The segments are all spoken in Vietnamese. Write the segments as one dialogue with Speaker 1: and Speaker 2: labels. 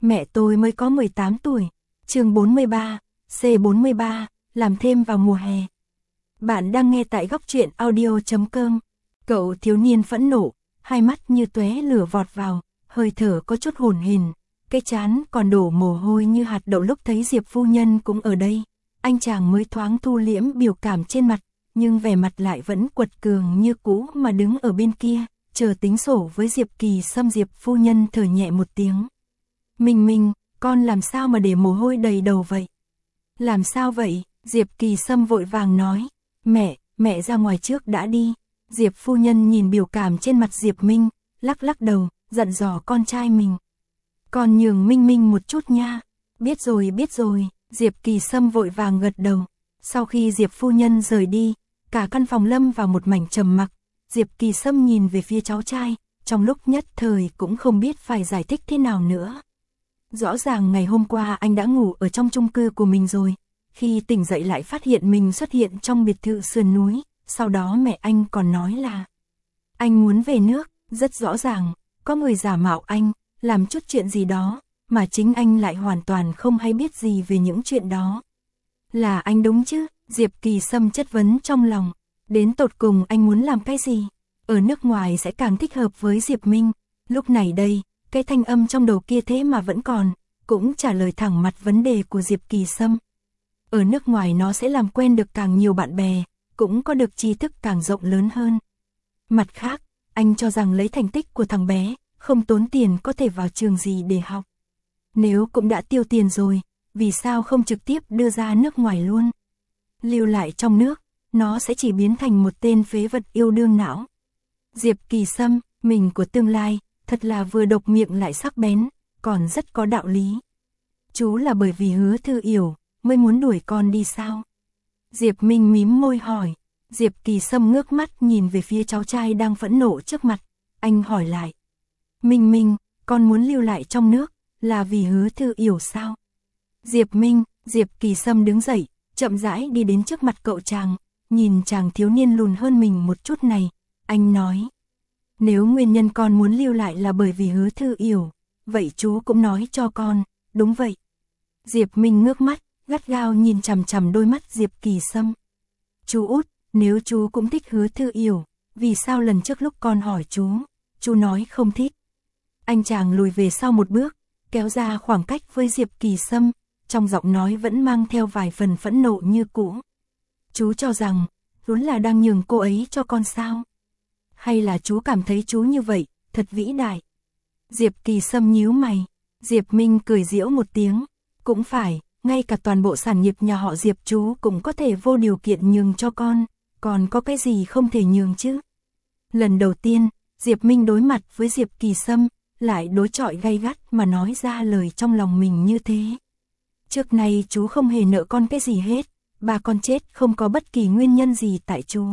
Speaker 1: Mẹ tôi mới có 18 tuổi. Chương 43, C43, làm thêm vào mùa hè. Bạn đang nghe tại góc truyện audio.com. Cậu thiếu niên phẫn nộ, hai mắt như tóe lửa vọt vào, hơi thở có chút hổn hển, cái trán còn đổ mồ hôi như hạt đậu. Lúc thấy Diệp phu nhân cũng ở đây, anh chàng mới thoáng thu liễm biểu cảm trên mặt, nhưng vẻ mặt lại vẫn quật cường như cũ mà đứng ở bên kia, chờ tính sổ với Diệp Kỳ Sâm. Diệp phu nhân thở nhẹ một tiếng. Minh, con làm sao mà để mồ hôi đầy đầu vậy? Làm sao vậy? Diệp Kỳ Sâm vội vàng nói. Mẹ ra ngoài trước đã đi. Diệp phu nhân nhìn biểu cảm trên mặt Diệp Minh, lắc đầu, dặn dò con trai mình. Con nhường Minh một chút nha. Biết rồi. Diệp Kỳ Sâm vội vàng gật đầu. Sau khi Diệp phu nhân rời đi, cả căn phòng lâm vào một mảnh trầm mặc. Diệp Kỳ Sâm nhìn về phía cháu trai, trong lúc nhất thời cũng không biết phải giải thích thế nào nữa. Rõ ràng ngày hôm qua anh đã ngủ ở trong chung cư của mình rồi, khi tỉnh dậy lại phát hiện mình xuất hiện trong biệt thự sườn núi, sau đó mẹ anh còn nói là anh muốn về nước. Rất rõ ràng, có người giả mạo anh, làm chút chuyện gì đó, mà chính anh lại hoàn toàn không hay biết gì về những chuyện đó. Là anh đúng chứ? Diệp Kỳ Sâm chất vấn trong lòng, đến tột cùng anh muốn làm cái gì? Ở nước ngoài sẽ càng thích hợp với Diệp Minh. Lúc này đây, cái thanh âm trong đầu kia thế mà vẫn còn, cũng trả lời thẳng mặt vấn đề của Diệp Kỳ Sâm. Ở nước ngoài nó sẽ làm quen được càng nhiều bạn bè, cũng có được tri thức càng rộng lớn hơn. Mặt khác, anh cho rằng lấy thành tích của thằng bé, không tốn tiền có thể vào trường gì để học. Nếu cũng đã tiêu tiền rồi, vì sao không trực tiếp đưa ra nước ngoài luôn? Lưu lại trong nước, nó sẽ chỉ biến thành một tên phế vật yêu đương não. Diệp Kỳ Sâm, mình của tương lai, thật là vừa độc miệng lại sắc bén, còn rất có đạo lý. Chú là bởi vì Hứa Thư Yểu mới muốn đuổi con đi sao? Diệp Minh mím môi hỏi. Diệp Kỳ Sâm ngước mắt nhìn về phía cháu trai đang phẫn nộ trước mặt, anh hỏi lại. Minh, con muốn lưu lại trong nước, là vì Hứa Thư Yểu sao? Diệp Kỳ Sâm đứng dậy, chậm rãi đi đến trước mặt cậu chàng, nhìn chàng thiếu niên lùn hơn mình một chút này, anh nói. Nếu nguyên nhân con muốn lưu lại là bởi vì Hứa Thư Yểu, vậy chú cũng nói cho con, đúng vậy. Diệp Minh ngước mắt, gắt gao nhìn chằm đôi mắt Diệp Kỳ Sâm. Chú út, nếu chú cũng thích Hứa Thư Yểu, vì sao lần trước lúc con hỏi chú nói không thích? Anh chàng lùi về sau một bước, kéo ra khoảng cách với Diệp Kỳ Sâm, trong giọng nói vẫn mang theo vài phần phẫn nộ như cũ. Chú cho rằng, vốn là đang nhường cô ấy cho con sao? Hay là chú cảm thấy chú như vậy, thật vĩ đại? Diệp Kỳ Sâm nhíu mày. Diệp Minh cười giễu một tiếng. Cũng phải, ngay cả toàn bộ sản nghiệp nhà họ Diệp chú cũng có thể vô điều kiện nhường cho con, còn có cái gì không thể nhường chứ? Lần đầu tiên, Diệp Minh đối mặt với Diệp Kỳ Sâm, lại đối chọi gay gắt mà nói ra lời trong lòng mình như thế. Trước nay chú không hề nợ con cái gì hết, bà con chết không có bất kỳ nguyên nhân gì tại chú.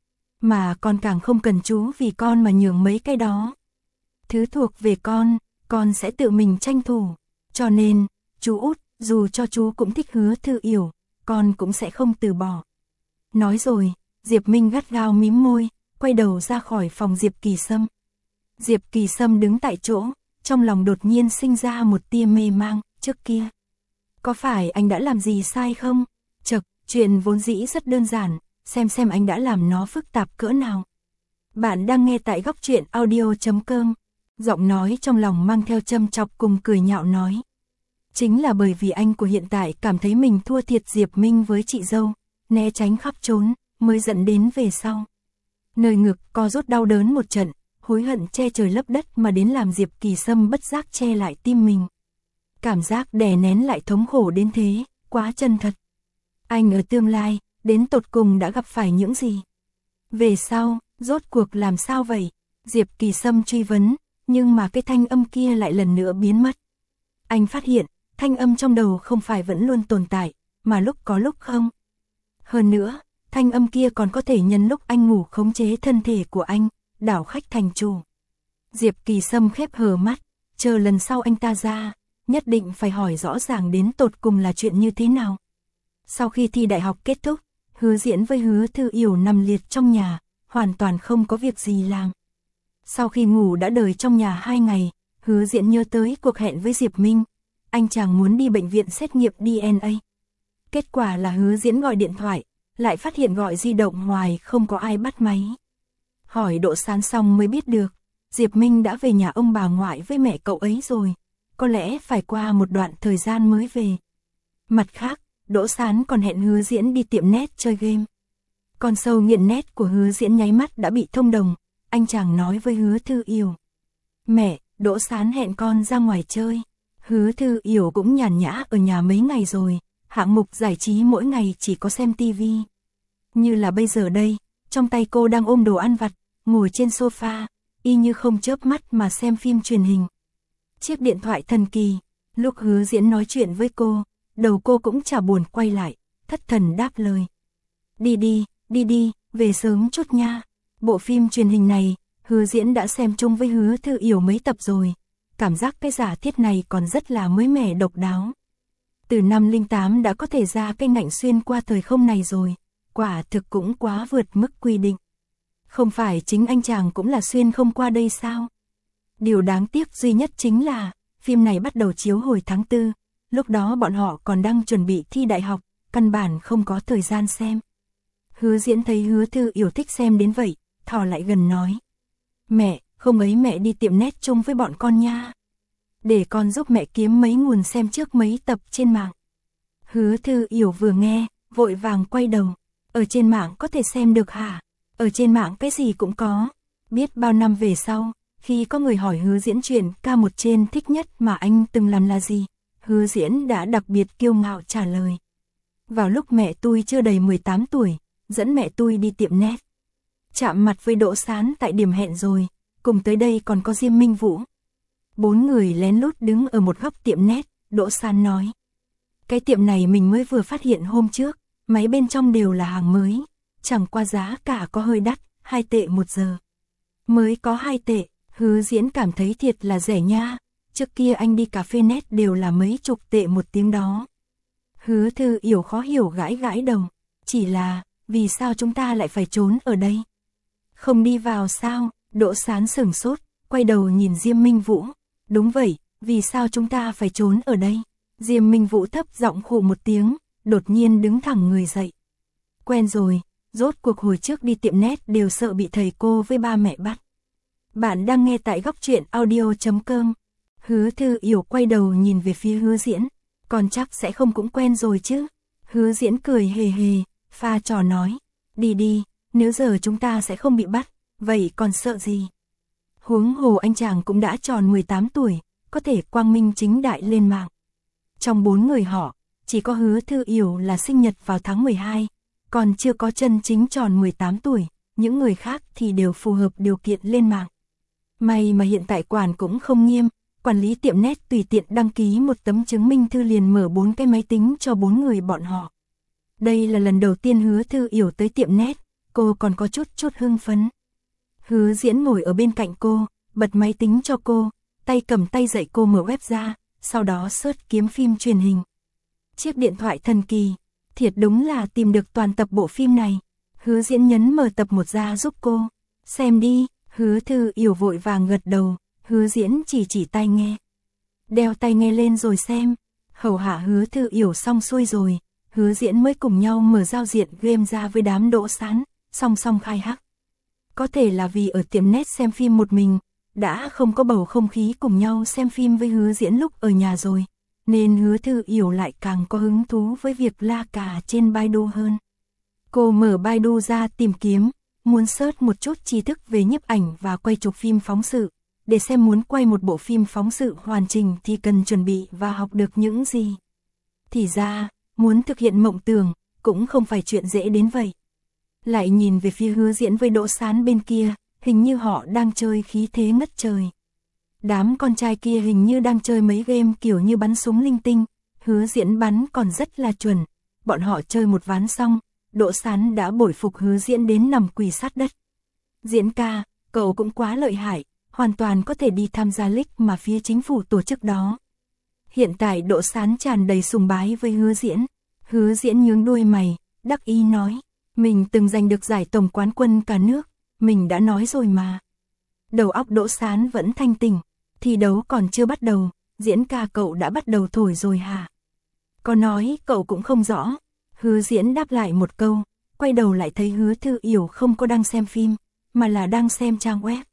Speaker 1: Mà con càng không cần chú vì con mà nhường mấy cái đó. Thứ thuộc về con sẽ tự mình tranh thủ. Cho nên, chú út, dù cho chú cũng thích Hứa Thư Yểu, con cũng sẽ không từ bỏ. Nói rồi, Diệp Minh gắt gao mím môi, quay đầu ra khỏi phòng Diệp Kỳ Sâm. Diệp Kỳ Sâm đứng tại chỗ, trong lòng đột nhiên sinh ra một tia mê mang, trước kia. Có phải anh đã làm gì sai không? Chuyện vốn dĩ rất đơn giản, xem anh đã làm nó phức tạp cỡ nào. Bạn đang nghe tại góc truyện audio.com. Giọng nói trong lòng mang theo châm chọc cùng cười nhạo nói. Chính là bởi vì anh của hiện tại cảm thấy mình thua thiệt Diệp Minh với chị dâu, né tránh khắp trốn, mới dẫn đến về sau. Nơi ngực co rút đau đớn một trận, hối hận che trời lấp đất mà đến làm Diệp Kỳ Sâm bất giác che lại tim mình. Cảm giác đè nén lại thống khổ đến thế, quá chân thật. Anh ở tương lai, đến tột cùng đã gặp phải những gì? Về sau, rốt cuộc làm sao vậy? Diệp Kỳ Sâm truy vấn, nhưng mà cái thanh âm kia lại lần nữa biến mất. Anh phát hiện, thanh âm trong đầu không phải vẫn luôn tồn tại, mà lúc có lúc không. Hơn nữa, thanh âm kia còn có thể nhân lúc anh ngủ khống chế thân thể của anh, đảo khách thành chủ. Diệp Kỳ Sâm khép hờ mắt, chờ lần sau anh ta ra, nhất định phải hỏi rõ ràng đến tột cùng là chuyện như thế nào. Sau khi thi đại học kết thúc, Hứa Diễn với Hứa Thư Yểu nằm liệt trong nhà, hoàn toàn không có việc gì làm. Sau khi ngủ đã đời trong nhà 2 ngày, Hứa Diễn nhớ tới cuộc hẹn với Diệp Minh, anh chàng muốn đi bệnh viện xét nghiệm DNA. Kết quả là Hứa Diễn gọi điện thoại, lại phát hiện gọi di động hoài không có ai bắt máy. Hỏi Đỗ Sán xong mới biết được, Diệp Minh đã về nhà ông bà ngoại với mẹ cậu ấy rồi, có lẽ phải qua một đoạn thời gian mới về. Mặt khác, Đỗ Sán còn hẹn Hứa Diễn đi tiệm net chơi game. Con sâu nghiện net của Hứa Diễn nháy mắt đã bị thông đồng, anh chàng nói với Hứa Thư Yểu. Mẹ, Đỗ Sán hẹn con ra ngoài chơi. Hứa Thư Yểu cũng nhàn nhã ở nhà mấy ngày rồi, hạng mục giải trí mỗi ngày chỉ có xem tivi. Như là bây giờ đây, trong tay cô đang ôm đồ ăn vặt, ngồi trên sofa, y như không chớp mắt mà xem phim truyền hình. Chiếc điện thoại thần kỳ, lúc Hứa Diễn nói chuyện với cô, đầu cô cũng chả buồn quay lại, thất thần đáp lời. Đi đi, về sớm chút nha. Bộ phim truyền hình này, Hứa Diễn đã xem chung với Hứa Thư Yểu mấy tập rồi, cảm giác cái giả thiết này còn rất là mới mẻ độc đáo. Từ năm 08 đã có thể ra cái ngạnh xuyên qua thời không này rồi, quả thực cũng quá vượt mức quy định. Không phải chính anh chàng cũng là xuyên không qua đây sao? Điều đáng tiếc duy nhất chính là, phim này bắt đầu chiếu hồi tháng 4, lúc đó bọn họ còn đang chuẩn bị thi đại học, căn bản không có thời gian xem. Hứa Diễn thấy Hứa Thư Yểu thích xem đến vậy, thò lại gần nói. Mẹ, không ấy mẹ đi tiệm net chung với bọn con nha. Để con giúp mẹ kiếm mấy nguồn xem trước mấy tập trên mạng. Hứa Thư Yểu vừa nghe, vội vàng quay đầu. Ở trên mạng có thể xem được hả? Ở trên mạng cái gì cũng có. Biết bao năm về sau, khi có người hỏi Hứa Diễn chuyện ca một trên thích nhất mà anh từng làm là gì, Hứa Diễn đã đặc biệt kiêu ngạo trả lời. Vào lúc mẹ tôi chưa đầy 18 tuổi, dẫn mẹ tôi đi tiệm net. Chạm mặt với Đỗ Sán tại điểm hẹn rồi, cùng tới đây còn có Diêm Minh Vũ. 4 người lén lút đứng ở một góc tiệm net, Đỗ Sán nói. Cái tiệm này mình mới vừa phát hiện hôm trước, máy bên trong đều là hàng mới, chẳng qua giá cả có hơi đắt, 2 tệ 1 giờ. Mới có 2 tệ, Hứa Diễn cảm thấy thiệt là rẻ nha, trước kia anh đi cà phê net đều là mấy chục tệ 1 tiếng đó. Hứa Thư Yểu khó hiểu gãi gãi đầu, chỉ là, vì sao chúng ta lại phải trốn ở đây? Không đi vào sao? Đỗ Sán sửng sốt, quay đầu nhìn Diêm Minh Vũ. Đúng vậy, vì sao chúng ta phải trốn ở đây? Diêm Minh Vũ thấp giọng khụ một tiếng, đột nhiên đứng thẳng người dậy. Quen rồi, rốt cuộc hồi trước đi tiệm net đều sợ bị thầy cô với ba mẹ bắt. Bạn đang nghe tại góc truyện audio.com. Hứa Thư Yểu quay đầu nhìn về phía Hứa Diễn, còn chắc sẽ không cũng quen rồi chứ. Hứa Diễn cười hề hề, pha trò nói, đi, nếu giờ chúng ta sẽ không bị bắt, vậy còn sợ gì? Huống hồ anh chàng cũng đã tròn 18 tuổi, có thể quang minh chính đại lên mạng. Trong 4 người họ, chỉ có Hứa Thư Yểu là sinh nhật vào tháng 12, còn chưa có chân chính tròn 18 tuổi, những người khác thì đều phù hợp điều kiện lên mạng. May mà hiện tại quản cũng không nghiêm, quản lý tiệm net tùy tiện đăng ký một tấm chứng minh thư liền mở 4 cái máy tính cho 4 người bọn họ. Đây là lần đầu tiên Hứa Thư Yểu tới tiệm net, cô còn có chút hưng phấn. Hứa Diễn ngồi ở bên cạnh cô, bật máy tính cho cô, tay cầm tay dạy cô mở web ra, sau đó search kiếm phim truyền hình. Chiếc điện thoại thần kỳ, thiệt đúng là tìm được toàn tập bộ phim này. Hứa Diễn nhấn mở tập 1 ra giúp cô. Xem đi, Hứa Thư Yểu vội vàng gật đầu, Hứa Diễn chỉ tai nghe. Đeo tai nghe lên rồi xem. Hầu hạ Hứa Thư Yểu xong xuôi rồi, Hứa Diễn mới cùng nhau mở giao diện game ra với đám Đỗ Sán, song song khai hắc. Có thể là vì ở tiệm net xem phim một mình, đã không có bầu không khí cùng nhau xem phim với Hứa Diễn lúc ở nhà rồi, nên Hứa Thư Yểu lại càng có hứng thú với việc la cà trên Baidu hơn. Cô mở Baidu ra tìm kiếm, muốn search một chút tri thức về nhiếp ảnh và quay chụp phim phóng sự, để xem muốn quay một bộ phim phóng sự hoàn chỉnh thì cần chuẩn bị và học được những gì. Thì ra, muốn thực hiện mộng tưởng, cũng không phải chuyện dễ đến vậy. Lại nhìn về phía Hứa Diễn với Đỗ Sán bên kia, hình như họ đang chơi khí thế ngất trời. Đám con trai kia hình như đang chơi mấy game kiểu như bắn súng linh tinh, Hứa Diễn bắn còn rất là chuẩn. Bọn họ chơi một ván xong, Đỗ Sán đã bội phục Hứa Diễn đến nằm quỳ sát đất. Diễn ca, cậu cũng quá lợi hại, hoàn toàn có thể đi tham gia league mà phía chính phủ tổ chức đó. Hiện tại Đỗ Sán tràn đầy sùng bái với Hứa Diễn. Hứa Diễn nhướng đuôi mày, đắc ý nói, mình từng giành được giải tổng quán quân cả nước, mình đã nói rồi mà. Đầu óc Đỗ Sán vẫn thanh tỉnh, thi đấu còn chưa bắt đầu, Diễn ca cậu đã bắt đầu thổi rồi hả? Có nói cậu cũng không rõ. Hứa Diễn đáp lại một câu, quay đầu lại thấy Hứa Thư Yểu không có đang xem phim, mà là đang xem trang web.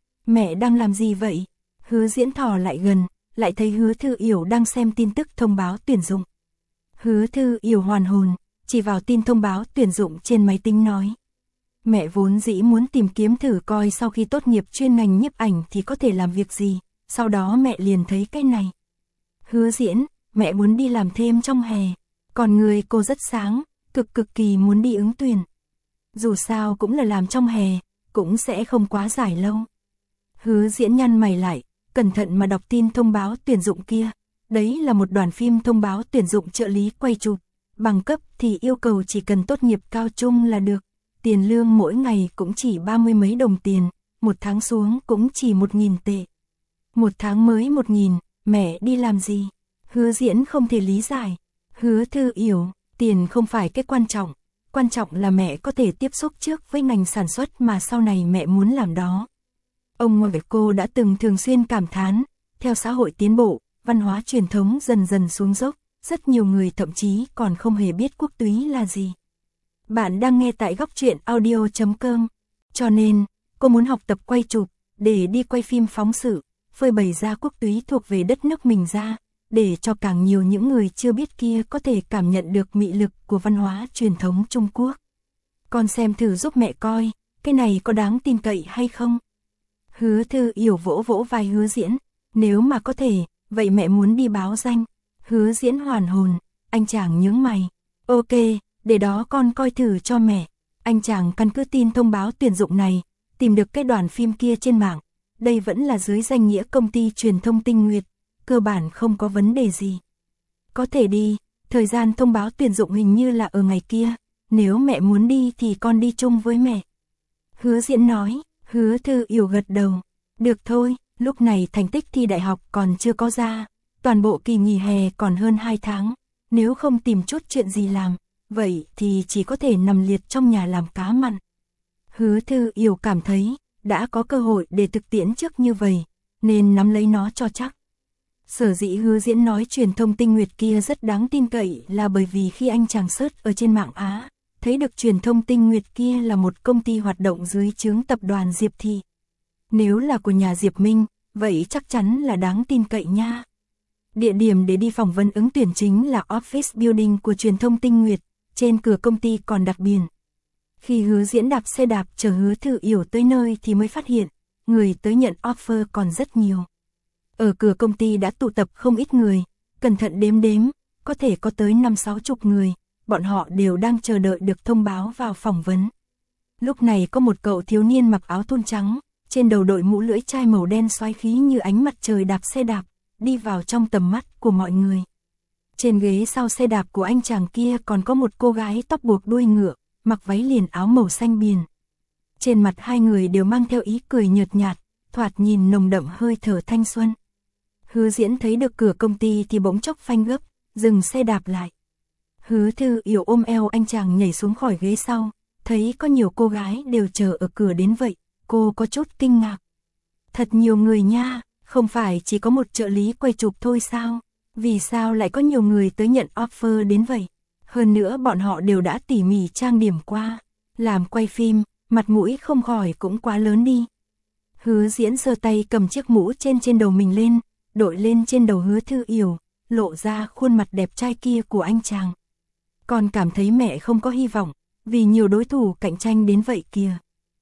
Speaker 1: Mẹ đang làm gì vậy? Hứa Diễn thò lại gần, lại thấy Hứa Thư Yểu đang xem tin tức thông báo tuyển dụng. Hứa Thư Yểu hoàn hồn, chỉ vào tin thông báo tuyển dụng trên máy tính nói. Mẹ vốn dĩ muốn tìm kiếm thử coi sau khi tốt nghiệp chuyên ngành nhiếp ảnh thì có thể làm việc gì, sau đó mẹ liền thấy cái này. Hứa Diễn, mẹ muốn đi làm thêm trong hè, còn người cô rất sáng, cực kỳ muốn đi ứng tuyển. Dù sao cũng là làm trong hè, cũng sẽ không quá dài lâu. Hứa Diễn nhăn mày lại, cẩn thận mà đọc tin thông báo tuyển dụng kia. Đấy là một đoàn phim thông báo tuyển dụng trợ lý quay chụp. Bằng cấp thì yêu cầu chỉ cần tốt nghiệp cao trung là được. Tiền lương mỗi ngày cũng chỉ 30 mấy đồng tiền, một tháng xuống cũng chỉ 1.000 tệ. Một tháng mới 1.000, mẹ đi làm gì? Hứa Diễn không thể lý giải. Hứa Thư Yểu, tiền không phải cái quan trọng là mẹ có thể tiếp xúc trước với ngành sản xuất mà sau này mẹ muốn làm đó. Ông ngoại cô đã từng thường xuyên cảm thán, theo xã hội tiến bộ, văn hóa truyền thống dần dần xuống dốc, rất nhiều người thậm chí còn không hề biết quốc túy là gì. Bạn đang nghe tại góc truyện audio.com, cho nên, cô muốn học tập quay chụp, để đi quay phim phóng sự, phơi bày ra quốc túy thuộc về đất nước mình ra, để cho càng nhiều những người chưa biết kia có thể cảm nhận được mị lực của văn hóa truyền thống Trung Quốc. Con xem thử giúp mẹ coi, cái này có đáng tin cậy hay không? Hứa Thư Yểu vỗ vỗ vai Hứa Diễn, nếu mà có thể, vậy mẹ muốn đi báo danh. Hứa Diễn hoàn hồn, anh chàng nhướng mày. Ok, để đó con coi thử cho mẹ. Anh chàng căn cứ tin thông báo tuyển dụng này, tìm được cái đoàn phim kia trên mạng. Đây vẫn là dưới danh nghĩa công ty truyền thông Tinh Nguyệt, cơ bản không có vấn đề gì. Có thể đi, thời gian thông báo tuyển dụng hình như là ở ngày kia, nếu mẹ muốn đi thì con đi chung với mẹ. Hứa Diễn nói. Hứa Thư Yểu gật đầu. Được thôi, lúc này thành tích thi đại học còn chưa có ra. Toàn bộ kỳ nghỉ hè còn hơn 2 tháng. Nếu không tìm chút chuyện gì làm, vậy thì chỉ có thể nằm liệt trong nhà làm cá mặn. Hứa Thư Yểu cảm thấy, đã có cơ hội để thực tiễn trước như vậy, nên nắm lấy nó cho chắc. Sở dĩ Hứa Diễn nói truyền thông Tinh Nguyệt kia rất đáng tin cậy là bởi vì khi anh chàng search ở trên mạng Á, thấy được truyền thông Tinh Nguyệt kia là một công ty hoạt động dưới trướng tập đoàn Diệp Thị. Nếu là của nhà Diệp Minh, vậy chắc chắn là đáng tin cậy nha. Địa điểm để đi phỏng vấn ứng tuyển chính là Office Building của truyền thông Tinh Nguyệt, trên cửa công ty còn đặt biển. Khi Hứa Diễn đạp xe đạp chở Hứa Thư Yểu tới nơi thì mới phát hiện, người tới nhận offer còn rất nhiều. Ở cửa công ty đã tụ tập không ít người, cẩn thận đếm, có thể có tới 5-60 người. Bọn họ đều đang chờ đợi được thông báo vào phỏng vấn. Lúc này có một cậu thiếu niên mặc áo thun trắng, trên đầu đội mũ lưỡi chai màu đen xoáy khí như ánh mặt trời đạp xe đạp, đi vào trong tầm mắt của mọi người. Trên ghế sau xe đạp của anh chàng kia còn có một cô gái tóc buộc đuôi ngựa, mặc váy liền áo màu xanh biền. Trên mặt hai người đều mang theo ý cười nhợt nhạt, thoạt nhìn nồng đậm hơi thở thanh xuân. Hứa Diễn thấy được cửa công ty thì bỗng chốc phanh gấp, dừng xe đạp lại. Hứa Thư Yểu ôm eo anh chàng nhảy xuống khỏi ghế sau, thấy có nhiều cô gái đều chờ ở cửa đến vậy, cô có chút kinh ngạc. Thật nhiều người nha, không phải chỉ có một trợ lý quay chụp thôi sao? Vì sao lại có nhiều người tới nhận offer đến vậy? Hơn nữa bọn họ đều đã tỉ mỉ trang điểm qua, làm quay phim, mặt mũi không khỏi cũng quá lớn đi. Hứa Diễn giơ tay cầm chiếc mũ trên đầu mình lên, đội lên trên đầu Hứa Thư Yểu, lộ ra khuôn mặt đẹp trai kia của anh chàng. Con cảm thấy mẹ không có hy vọng, vì nhiều đối thủ cạnh tranh đến vậy kìa.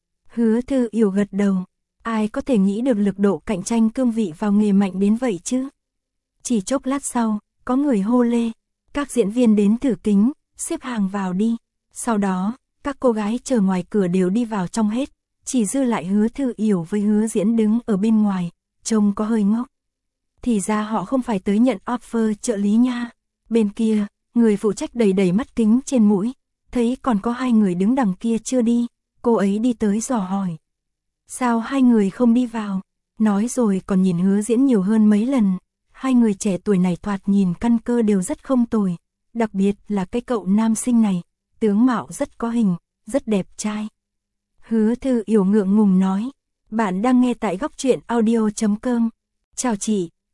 Speaker 1: Hứa Thư Yểu gật đầu, ai có thể nghĩ được lực độ cạnh tranh cương vị vào nghề mạnh đến vậy chứ? Chỉ chốc lát sau, có người hô lê, các diễn viên đến thử kính, xếp hàng vào đi. Sau đó, các cô gái chờ ngoài cửa đều đi vào trong hết, chỉ dư lại Hứa Thư Yểu với Hứa Diễn đứng ở bên ngoài, trông có hơi ngốc. Thì ra họ không phải tới nhận offer trợ lý nha. Bên kia, người phụ trách đầy mắt kính trên mũi, thấy còn có 2 người đứng đằng kia chưa đi, cô ấy đi tới dò hỏi. Sao 2 người không đi vào? Nói rồi còn nhìn Hứa Diễn nhiều hơn mấy lần. 2 người trẻ tuổi này thoạt nhìn căn cơ đều rất không tồi, đặc biệt là cái cậu nam sinh này, tướng mạo rất có hình, rất đẹp trai. Hứa Thư Yểu ngượng ngùng nói, bạn đang nghe tại góc truyện audio.com. Chào chị,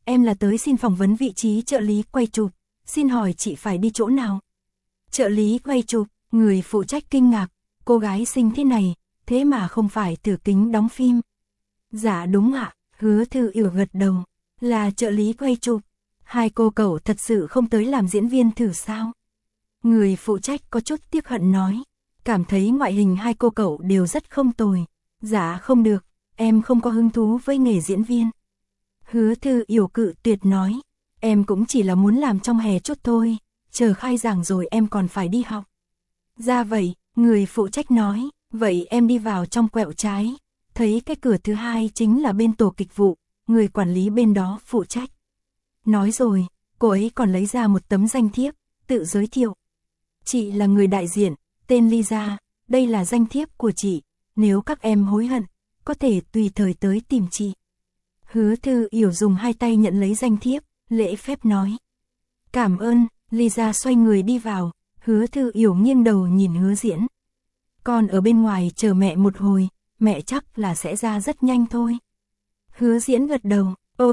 Speaker 1: em là tới xin phỏng vấn vị trí trợ lý quay chụp, xin hỏi chị phải đi chỗ nào? Trợ lý quay chụp, người phụ trách kinh ngạc, cô gái xinh thế này, thế mà không phải Tử Kính đóng phim. Dạ đúng ạ, Hứa Thư Yểu gật đầu, là trợ lý quay chụp. Hai cô cậu thật sự không tới làm diễn viên thử sao? Người phụ trách có chút tiếc hận nói, cảm thấy ngoại hình hai cô cậu đều rất không tồi. Dạ không được, em không có hứng thú với nghề diễn viên. Hứa Thư Yểu cự tuyệt nói, em cũng chỉ là muốn làm trong hè chút thôi, chờ khai giảng rồi em còn phải đi học. Ra vậy, người phụ trách nói, vậy em đi vào trong quẹo trái, thấy cái cửa thứ hai chính là bên tổ kịch vụ, người quản lý bên đó phụ trách. Nói rồi, cô ấy còn lấy ra một tấm danh thiếp, tự giới thiệu. Chị là người đại diện, tên Lisa, đây là danh thiếp của chị, nếu các em hối hận, có thể tùy thời tới tìm chị. Hứa Thư Yểu dùng hai tay nhận lấy danh thiếp, lễ phép nói. Cảm ơn, Lisa xoay người đi vào, Hứa Thư Yểu nghiêng đầu nhìn Hứa Diễn. Con ở bên ngoài chờ mẹ một hồi, mẹ chắc là sẽ ra rất nhanh thôi. Hứa Diễn gật đầu,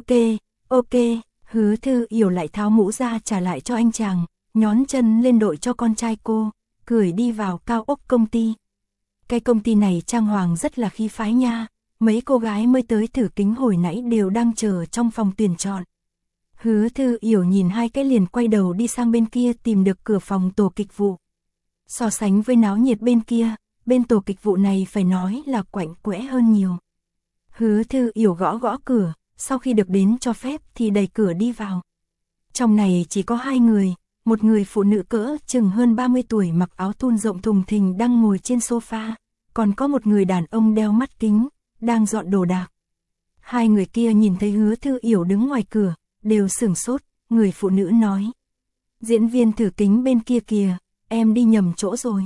Speaker 1: ok, Hứa Thư Yểu lại tháo mũ ra trả lại cho anh chàng, nhón chân lên đội cho con trai cô, cười đi vào cao ốc công ty. Cái công ty này trang hoàng rất là khí phái nha, mấy cô gái mới tới thử kính hồi nãy đều đang chờ trong phòng tuyển chọn. Hứa Thư Yểu nhìn hai cái liền quay đầu đi sang bên kia tìm được cửa phòng tổ kịch vụ. So sánh với náo nhiệt bên kia, bên tổ kịch vụ này phải nói là quạnh quẽ hơn nhiều. Hứa Thư Yểu gõ gõ cửa, sau khi được đến cho phép thì đẩy cửa đi vào. Trong này chỉ có hai người, một người phụ nữ cỡ chừng hơn 30 tuổi mặc áo thun rộng thùng thình đang ngồi trên sofa, còn có một người đàn ông đeo mắt kính, đang dọn đồ đạc. Hai người kia nhìn thấy Hứa Thư Yểu đứng ngoài cửa, đều sửng sốt, người phụ nữ nói. Diễn viên thử kính bên kia kìa, em đi nhầm chỗ rồi.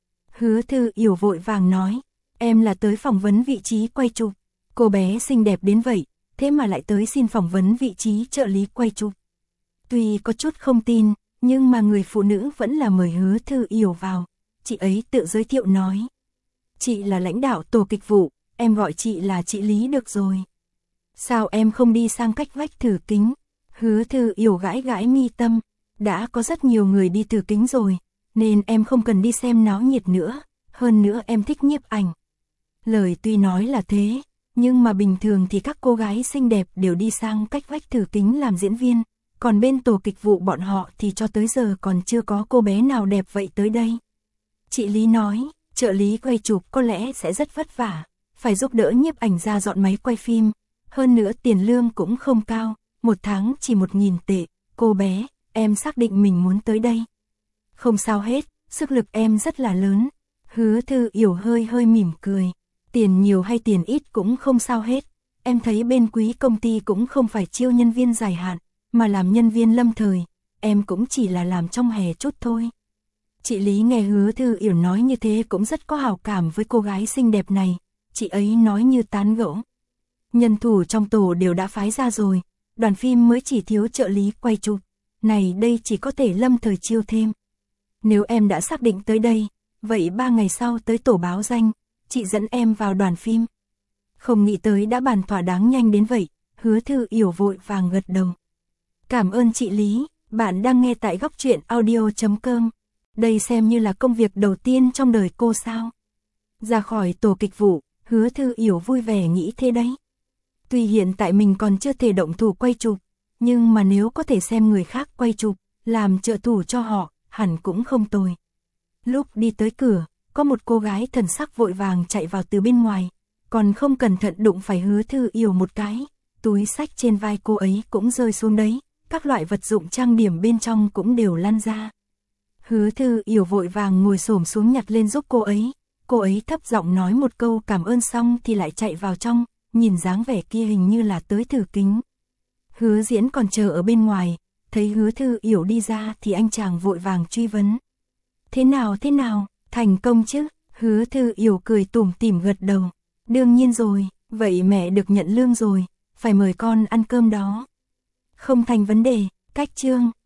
Speaker 1: Hứa Thư Yểu vội vàng nói, em là tới phỏng vấn vị trí quay chụp, cô bé xinh đẹp đến vậy, thế mà lại tới xin phỏng vấn vị trí trợ lý quay chụp. Tuy có chút không tin, nhưng mà người phụ nữ vẫn là mời Hứa Thư Yểu vào, chị ấy tự giới thiệu nói. Chị là lãnh đạo tổ kịch vụ, em gọi chị là chị Lý được rồi. Sao em không đi sang cách vách thử kính? Hứa Thư Yểu gãi gãi mi tâm, đã có rất nhiều người đi thử kính rồi, nên em không cần đi xem náo nhiệt nữa, hơn nữa em thích nhiếp ảnh. Lời tuy nói là thế, nhưng mà bình thường thì các cô gái xinh đẹp đều đi sang cách vách thử kính làm diễn viên, còn bên tổ kịch vụ bọn họ thì cho tới giờ còn chưa có cô bé nào đẹp vậy tới đây. Chị Lý nói, trợ lý quay chụp có lẽ sẽ rất vất vả, phải giúp đỡ nhiếp ảnh ra dọn máy quay phim, hơn nữa tiền lương cũng không cao, một tháng chỉ 1.000 tệ, cô bé, em xác định mình muốn tới đây. Không sao hết, sức lực em rất là lớn. Hứa Thư Yểu hơi mỉm cười, tiền nhiều hay tiền ít cũng không sao hết, em thấy bên quý công ty cũng không phải chiêu nhân viên dài hạn, mà làm nhân viên lâm thời, em cũng chỉ là làm trong hè chút thôi. Chị Lý nghe Hứa Thư Yểu nói như thế cũng rất có hảo cảm với cô gái xinh đẹp này, chị ấy nói như tán gẫu. Nhân thủ trong tổ đều đã phái ra rồi, đoàn phim mới chỉ thiếu trợ lý quay chụp, này đây chỉ có thể lâm thời chiêu thêm. Nếu em đã xác định tới đây, vậy 3 ngày sau tới tổ báo danh, chị dẫn em vào đoàn phim. Không nghĩ tới đã bàn thỏa đáng nhanh đến vậy, Hứa Thư Yểu vội vàng gật đầu. Cảm ơn chị Lý, bạn đang nghe tại Góc Truyện Audio.com. Đây xem như là công việc đầu tiên trong đời cô sao. Ra khỏi tổ kịch vụ, Hứa Thư Yểu vui vẻ nghĩ thế đấy. Tuy hiện tại mình còn chưa thể động thủ quay chụp, nhưng mà nếu có thể xem người khác quay chụp, làm trợ thủ cho họ, hẳn cũng không tồi. Lúc đi tới cửa, có một cô gái thần sắc vội vàng chạy vào từ bên ngoài, còn không cẩn thận đụng phải Hứa Thư Yểu một cái, túi xách trên vai cô ấy cũng rơi xuống đấy, các loại vật dụng trang điểm bên trong cũng đều lăn ra. Hứa Thư Yểu vội vàng ngồi xổm xuống nhặt lên giúp cô ấy thấp giọng nói một câu cảm ơn xong thì lại chạy vào trong, nhìn dáng vẻ kia hình như là tới thử kính. Hứa Diễn còn chờ ở bên ngoài, thấy Hứa Thư Yểu đi ra thì anh chàng vội vàng truy vấn. Thế nào, thành công chứ? Hứa Thư Yểu cười tủm tỉm gật đầu. Đương nhiên rồi, vậy mẹ được nhận lương rồi, phải mời con ăn cơm đó. Không thành vấn đề, cách chương.